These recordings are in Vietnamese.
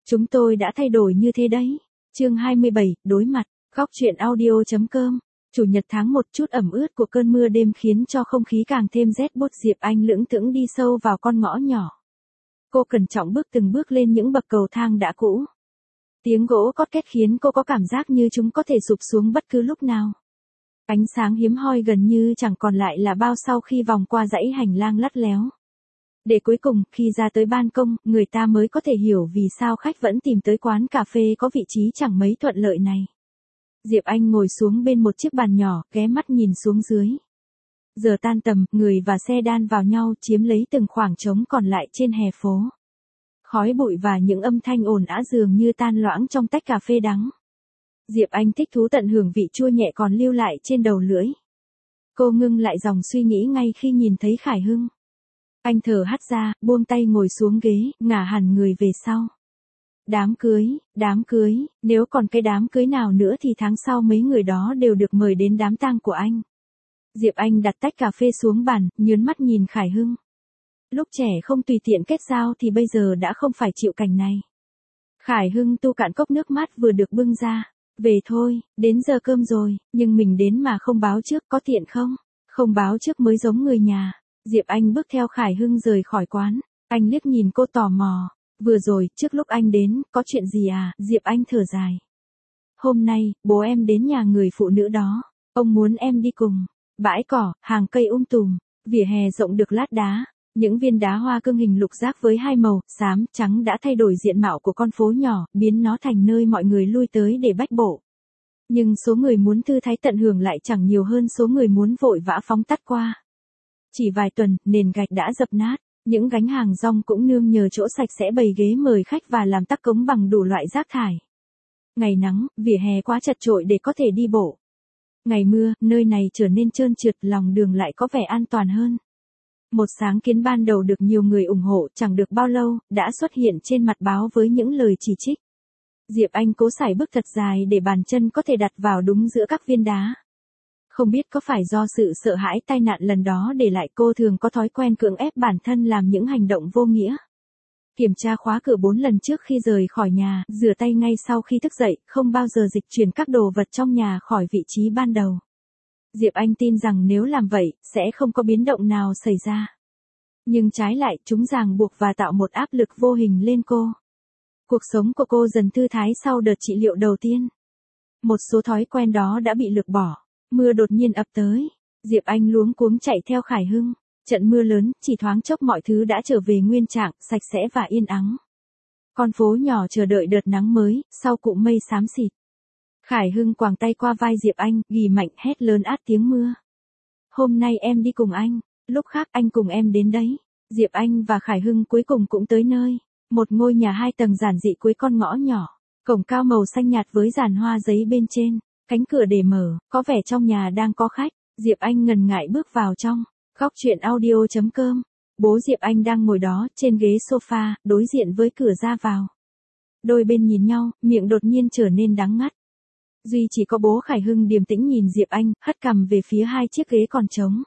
Chúng tôi đã thay đổi như thế đấy. Chương 27, đối mặt. Góc truyện audio.com. Chủ nhật tháng 1, chút ẩm ướt của cơn mưa đêm khiến cho không khí càng thêm rét buốt. Diệp Anh lững thững đi sâu vào con ngõ nhỏ. Cô cẩn trọng bước từng bước lên những bậc cầu thang đã cũ. Tiếng gỗ cót két khiến cô có cảm giác như chúng có thể sụp xuống bất cứ lúc nào. Ánh sáng hiếm hoi gần như chẳng còn lại là bao sau khi vòng qua dãy hành lang lắt léo. Để cuối cùng, khi ra tới ban công, người ta mới có thể hiểu vì sao khách vẫn tìm tới quán cà phê có vị trí chẳng mấy thuận lợi này. Diệp Anh ngồi xuống bên một chiếc bàn nhỏ, ghé mắt nhìn xuống dưới. Giờ tan tầm, người và xe đan vào nhau chiếm lấy từng khoảng trống còn lại trên hè phố. Khói bụi và những âm thanh ồn ào dường như tan loãng trong tách cà phê đắng. Diệp Anh thích thú tận hưởng vị chua nhẹ còn lưu lại trên đầu lưỡi. Cô ngưng lại dòng suy nghĩ ngay khi nhìn thấy Khải Hưng. Anh thở hắt ra, buông tay ngồi xuống ghế, ngả hẳn người về sau. Đám cưới, nếu còn cái đám cưới nào nữa thì tháng sau mấy người đó đều được mời đến đám tang của anh. Diệp Anh đặt tách cà phê xuống bàn, nhớn mắt nhìn Khải Hưng. Lúc trẻ không tùy tiện kết giao thì bây giờ đã không phải chịu cảnh này. Khải Hưng tu cạn cốc nước mát vừa được bưng ra. Về thôi, đến giờ cơm rồi, nhưng mình đến mà không báo trước có tiện không? Không báo trước mới giống người nhà. Diệp Anh bước theo Khải Hưng rời khỏi quán. Anh liếc nhìn cô tò mò. Vừa rồi, trước lúc anh đến, có chuyện gì à? Diệp Anh thở dài. Hôm nay, bố em đến nhà người phụ nữ đó. Ông muốn em đi cùng. Bãi cỏ, hàng cây tùm, vỉa hè rộng được lát đá. Những viên đá hoa cương hình lục giác với hai màu, xám, trắng đã thay đổi diện mạo của con phố nhỏ, biến nó thành nơi mọi người lui tới để bách bộ. Nhưng số người muốn thư thái tận hưởng lại chẳng nhiều hơn số người muốn vội vã phóng tắt qua. Chỉ vài tuần, nền gạch đã dập nát, những gánh hàng rong cũng nương nhờ chỗ sạch sẽ bày ghế mời khách và làm tắc cống bằng đủ loại rác thải. Ngày nắng, vỉa hè quá chật chội để có thể đi bộ. Ngày mưa, nơi này trở nên trơn trượt, lòng đường lại có vẻ an toàn hơn. Một sáng kiến ban đầu được nhiều người ủng hộ, chẳng được bao lâu, đã xuất hiện trên mặt báo với những lời chỉ trích. Diệp Anh cố sải bước thật dài để bàn chân có thể đặt vào đúng giữa các viên đá. Không biết có phải do sự sợ hãi tai nạn lần đó để lại cô thường có thói quen cưỡng ép bản thân làm những hành động vô nghĩa. Kiểm tra khóa cửa 4 lần trước khi rời khỏi nhà, rửa tay ngay sau khi thức dậy, không bao giờ dịch chuyển các đồ vật trong nhà khỏi vị trí ban đầu. Diệp Anh tin rằng nếu làm vậy, sẽ không có biến động nào xảy ra. Nhưng trái lại, chúng ràng buộc và tạo một áp lực vô hình lên cô. Cuộc sống của cô dần thư thái sau đợt trị liệu đầu tiên. Một số thói quen đó đã bị lược bỏ. Mưa đột nhiên ập tới. Diệp Anh luống cuống chạy theo Khải Hưng. Trận mưa lớn, chỉ thoáng chốc mọi thứ đã trở về nguyên trạng, sạch sẽ và yên ắng. Con phố nhỏ chờ đợi đợt nắng mới, sau cụm mây xám xịt. Khải Hưng quàng tay qua vai Diệp Anh, ghì mạnh hét lớn át tiếng mưa. Hôm nay em đi cùng anh, lúc khác anh cùng em đến đấy. Diệp Anh và Khải Hưng cuối cùng cũng tới nơi. Một ngôi nhà 2 tầng giản dị cuối con ngõ nhỏ. Cổng cao màu xanh nhạt với dàn hoa giấy bên trên. Cánh cửa để mở, có vẻ trong nhà đang có khách. Diệp Anh ngần ngại bước vào trong. Góc truyện audio.com. Bố Diệp Anh đang ngồi đó, trên ghế sofa, đối diện với cửa ra vào. Đôi bên nhìn nhau, miệng đột nhiên trở nên đắng ngắt. Duy chỉ có bố Khải Hưng điềm tĩnh nhìn Diệp Anh, hất cằm về phía 2 chiếc ghế còn trống.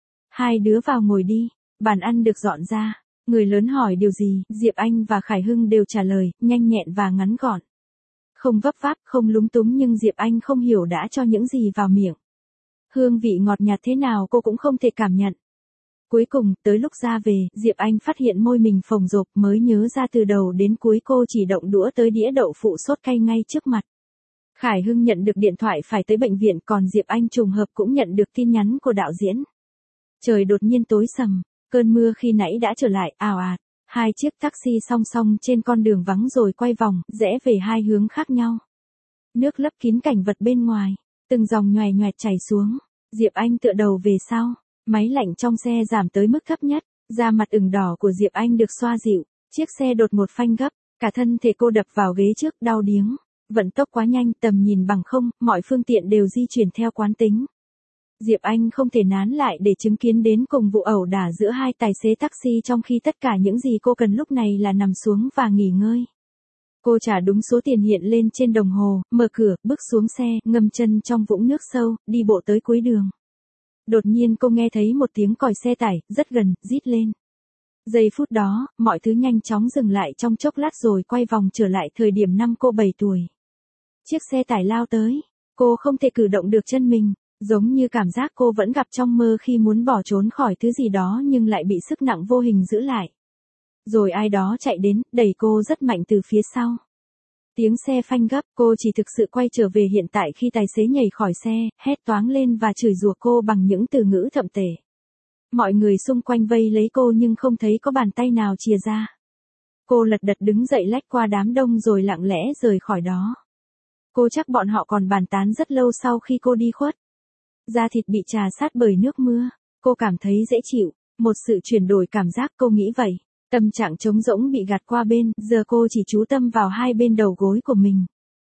Hai đứa vào ngồi đi, bàn ăn được dọn ra. Người lớn hỏi điều gì, Diệp Anh và Khải Hưng đều trả lời, nhanh nhẹn và ngắn gọn. Không vấp váp, không lúng túng nhưng Diệp Anh không hiểu đã cho những gì vào miệng. Hương vị ngọt nhạt thế nào cô cũng không thể cảm nhận. Cuối cùng, tới lúc ra về, Diệp Anh phát hiện môi mình phồng rộp mới nhớ ra từ đầu đến cuối cô chỉ động đũa tới đĩa đậu phụ sốt cay ngay trước mặt. Khải Hưng nhận được điện thoại phải tới bệnh viện còn Diệp Anh trùng hợp cũng nhận được tin nhắn của đạo diễn. Trời đột nhiên tối sầm, cơn mưa khi nãy đã trở lại, ào ạt. 2 chiếc taxi song song trên con đường vắng rồi quay vòng, rẽ về 2 hướng khác nhau. Nước lấp kín cảnh vật bên ngoài, từng dòng nhoè nhoẹt chảy xuống. Diệp Anh tựa đầu về sau, máy lạnh trong xe giảm tới mức thấp nhất, da mặt ửng đỏ của Diệp Anh được xoa dịu. Chiếc xe đột ngột phanh gấp, cả thân thể cô đập vào ghế trước, đau điếng. Vận tốc quá nhanh, tầm nhìn bằng không, mọi phương tiện đều di chuyển theo quán tính. Diệp Anh không thể nán lại để chứng kiến đến cùng vụ ẩu đả giữa 2 tài xế taxi trong khi tất cả những gì cô cần lúc này là nằm xuống và nghỉ ngơi. Cô trả đúng số tiền hiện lên trên đồng hồ, mở cửa, bước xuống xe, ngâm chân trong vũng nước sâu, đi bộ tới cuối đường. Đột nhiên cô nghe thấy một tiếng còi xe tải, rất gần, rít lên. Giây phút đó, mọi thứ nhanh chóng dừng lại trong chốc lát rồi quay vòng trở lại thời điểm năm cô 7 tuổi. Chiếc xe tải lao tới, cô không thể cử động được chân mình, giống như cảm giác cô vẫn gặp trong mơ khi muốn bỏ trốn khỏi thứ gì đó nhưng lại bị sức nặng vô hình giữ lại. Rồi ai đó chạy đến, đẩy cô rất mạnh từ phía sau. Tiếng xe phanh gấp, cô chỉ thực sự quay trở về hiện tại khi tài xế nhảy khỏi xe, hét toáng lên và chửi rủa cô bằng những từ ngữ thậm tệ. Mọi người xung quanh vây lấy cô nhưng không thấy có bàn tay nào chìa ra. Cô lật đật đứng dậy lách qua đám đông rồi lặng lẽ rời khỏi đó. Cô chắc bọn họ còn bàn tán rất lâu sau khi cô đi khuất. Da thịt bị trà sát bởi nước mưa, cô cảm thấy dễ chịu, một sự chuyển đổi cảm giác cô nghĩ vậy. Tâm trạng trống rỗng bị gạt qua bên, giờ cô chỉ chú tâm vào hai bên đầu gối của mình.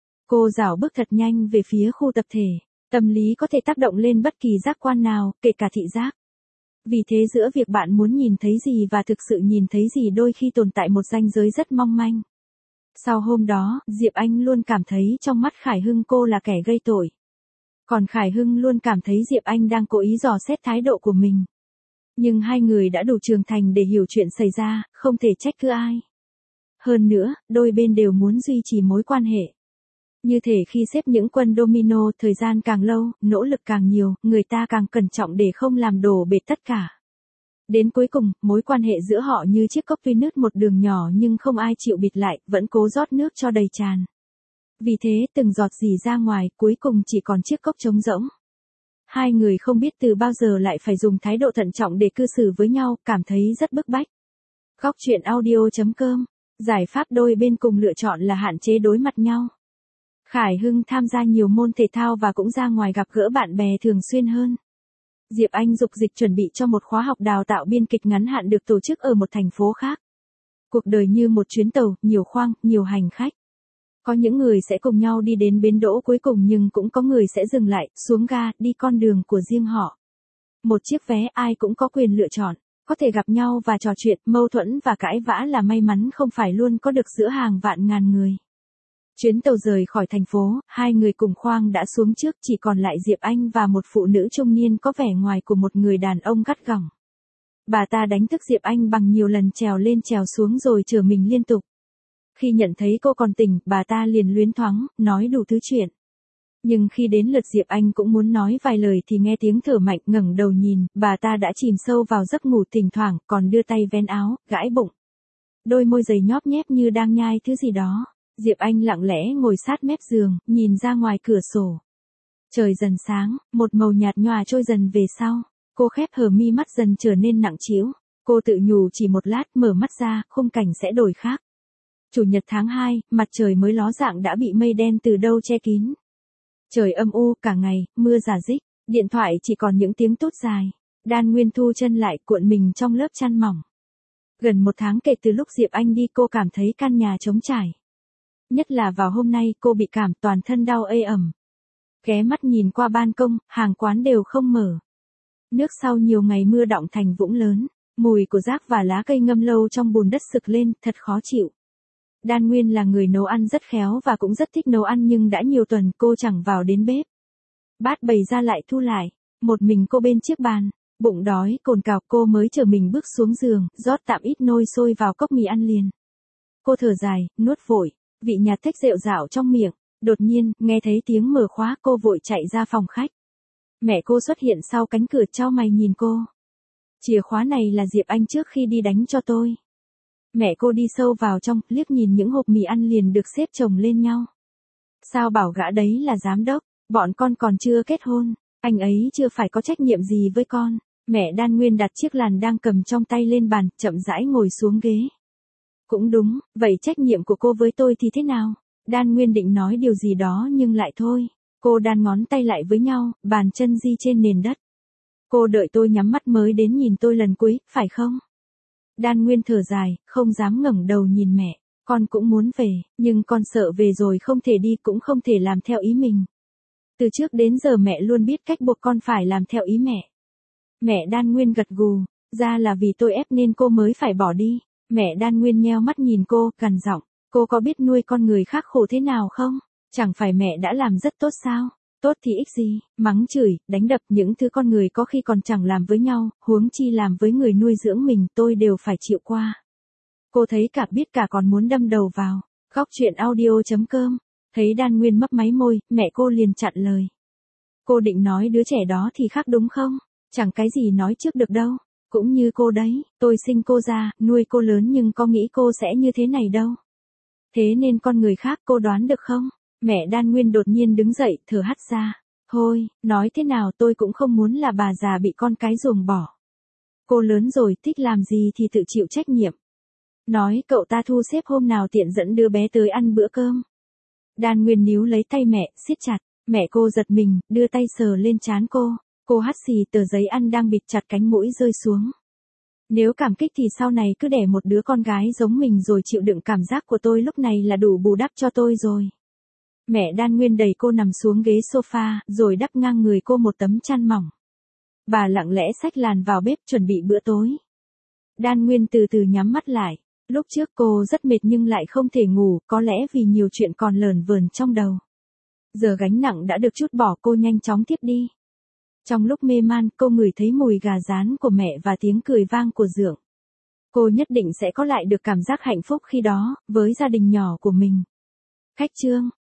Cô rảo bước thật nhanh về phía khu tập thể. Tâm lý có thể tác động lên bất kỳ giác quan nào, kể cả thị giác. Vì thế giữa việc bạn muốn nhìn thấy gì và thực sự nhìn thấy gì đôi khi tồn tại một ranh giới rất mong manh. Sau hôm đó, Diệp Anh luôn cảm thấy trong mắt Khải Hưng cô là kẻ gây tội. Còn Khải Hưng luôn cảm thấy Diệp Anh đang cố ý dò xét thái độ của mình. Nhưng hai người đã đủ trưởng thành để hiểu chuyện xảy ra, không thể trách cứ ai. Hơn nữa, đôi bên đều muốn duy trì mối quan hệ. Như thể khi xếp những quân domino, thời gian càng lâu, nỗ lực càng nhiều, người ta càng cẩn trọng để không làm đổ bể tất cả. Đến cuối cùng, mối quan hệ giữa họ như chiếc cốc tuy nứt một đường nhỏ nhưng không ai chịu bịt lại, vẫn cố rót nước cho đầy tràn. Vì thế, từng giọt rỉ ra ngoài, cuối cùng chỉ còn chiếc cốc trống rỗng. Hai người không biết từ bao giờ lại phải dùng thái độ thận trọng để cư xử với nhau, cảm thấy rất bức bách. Góc truyện audio.com. Giải pháp đôi bên cùng lựa chọn là hạn chế đối mặt nhau. Khải Hưng tham gia nhiều môn thể thao và cũng ra ngoài gặp gỡ bạn bè thường xuyên hơn. Diệp Anh dục dịch chuẩn bị cho một khóa học đào tạo biên kịch ngắn hạn được tổ chức ở một thành phố khác. Cuộc đời như một chuyến tàu, nhiều khoang, nhiều hành khách. Có những người sẽ cùng nhau đi đến bến đỗ cuối cùng nhưng cũng có người sẽ dừng lại, xuống ga, đi con đường của riêng họ. Một chiếc vé ai cũng có quyền lựa chọn, có thể gặp nhau và trò chuyện, mâu thuẫn và cãi vã là may mắn không phải luôn có được giữa hàng vạn ngàn người. Chuyến tàu rời khỏi thành phố, hai người cùng khoang đã xuống trước, chỉ còn lại Diệp Anh và một phụ nữ trung niên có vẻ ngoài của một người đàn ông gắt gỏng. Bà ta đánh thức Diệp Anh bằng nhiều lần trèo lên trèo xuống rồi chở mình liên tục. Khi nhận thấy cô còn tỉnh, bà ta liền luyến thoáng, nói đủ thứ chuyện. Nhưng khi đến lượt Diệp Anh cũng muốn nói vài lời thì nghe tiếng thở mạnh, ngẩng đầu nhìn, bà ta đã chìm sâu vào giấc ngủ, thỉnh thoảng còn đưa tay vén áo, gãi bụng. Đôi môi dày nhóp nhép như đang nhai thứ gì đó. Diệp Anh lặng lẽ ngồi sát mép giường, nhìn ra ngoài cửa sổ. Trời dần sáng, một màu nhạt nhòa trôi dần về sau. Cô khép hờ mi mắt dần trở nên nặng trĩu. Cô tự nhủ chỉ một lát, mở mắt ra, khung cảnh sẽ đổi khác. Chủ nhật tháng 2, mặt trời mới ló dạng đã bị mây đen từ đâu che kín. Trời âm u cả ngày, mưa rả rích, điện thoại chỉ còn những tiếng tút dài. Đan Nguyên thu chân lại, cuộn mình trong lớp chăn mỏng. Gần một tháng kể từ lúc Diệp Anh đi cô cảm thấy căn nhà trống trải. Nhất là vào hôm nay cô bị cảm toàn thân đau ê ẩm. Ghé mắt nhìn qua ban công, hàng quán đều không mở. Nước sau nhiều ngày mưa đọng thành vũng lớn, mùi của rác và lá cây ngâm lâu trong bùn đất sực lên, thật khó chịu. Đan Nguyên là người nấu ăn rất khéo và cũng rất thích nấu ăn nhưng đã nhiều tuần cô chẳng vào đến bếp. Bát bày ra lại thu lại, một mình cô bên chiếc bàn, bụng đói cồn cào cô mới chở mình bước xuống giường, rót tạm ít nôi sôi vào cốc mì ăn liền. Cô thở dài, nuốt vội, vị nhạt thích rệu rạo trong miệng, đột nhiên, nghe thấy tiếng mở khóa cô vội chạy ra phòng khách. Mẹ cô xuất hiện sau cánh cửa chau mày nhìn cô. Chìa khóa này là Diệp Anh trước khi đi đánh cho tôi. Mẹ cô đi sâu vào trong, liếc nhìn những hộp mì ăn liền được xếp chồng lên nhau. Sao bảo gã đấy là giám đốc, bọn con còn chưa kết hôn, anh ấy chưa phải có trách nhiệm gì với con. Mẹ Đan Nguyên đặt chiếc làn đang cầm trong tay lên bàn, chậm rãi ngồi xuống ghế. Cũng đúng, vậy trách nhiệm của cô với tôi thì thế nào? Đan Nguyên định nói điều gì đó nhưng lại thôi. Cô đan ngón tay lại với nhau, bàn chân di trên nền đất. Cô đợi tôi nhắm mắt mới đến nhìn tôi lần cuối, phải không? Đan Nguyên thở dài, không dám ngẩng đầu nhìn mẹ. Con cũng muốn về, nhưng con sợ về rồi không thể đi cũng không thể làm theo ý mình. Từ trước đến giờ mẹ luôn biết cách buộc con phải làm theo ý mẹ. Mẹ Đan Nguyên gật gù, ra là vì tôi ép nên cô mới phải bỏ đi. Mẹ Đan Nguyên nheo mắt nhìn cô, gằn giọng, cô có biết nuôi con người khác khổ thế nào không? Chẳng phải mẹ đã làm rất tốt sao? Tốt thì ích gì, mắng chửi, đánh đập những thứ con người có khi còn chẳng làm với nhau, huống chi làm với người nuôi dưỡng mình tôi đều phải chịu qua. Cô thấy cả biết cả còn muốn đâm đầu vào. Góc chuyện audio.com. Thấy Đan Nguyên mấp máy môi, mẹ cô liền chặn lời. Cô định nói đứa trẻ đó thì khác đúng không? Chẳng cái gì nói trước được đâu. Cũng như cô đấy, tôi sinh cô ra, nuôi cô lớn nhưng có nghĩ cô sẽ như thế này đâu. Thế nên con người khác cô đoán được không? Mẹ Đan Nguyên đột nhiên đứng dậy, thở hắt ra. Thôi, nói thế nào tôi cũng không muốn là bà già bị con cái ruồng bỏ. Cô lớn rồi, thích làm gì thì tự chịu trách nhiệm. Nói cậu ta thu xếp hôm nào tiện dẫn đứa bé tới ăn bữa cơm. Đan Nguyên níu lấy tay mẹ, siết chặt. Mẹ cô giật mình, đưa tay sờ lên trán cô. Cô hắt xì tờ giấy ăn đang bịt chặt cánh mũi rơi xuống. Nếu cảm kích thì sau này cứ đẻ một đứa con gái giống mình rồi chịu đựng cảm giác của tôi lúc này là đủ bù đắp cho tôi rồi. Mẹ Đan Nguyên đẩy cô nằm xuống ghế sofa, rồi đắp ngang người cô một tấm chăn mỏng. Bà lặng lẽ xách làn vào bếp chuẩn bị bữa tối. Đan Nguyên từ từ nhắm mắt lại. Lúc trước cô rất mệt nhưng lại không thể ngủ, có lẽ vì nhiều chuyện còn lởn vởn trong đầu. Giờ gánh nặng đã được trút bỏ, cô nhanh chóng tiếp đi. Trong lúc mê man, cô ngửi thấy mùi gà rán của mẹ và tiếng cười vang của Dượng. Cô nhất định sẽ có lại được cảm giác hạnh phúc khi đó, với gia đình nhỏ của mình. Khách Trương.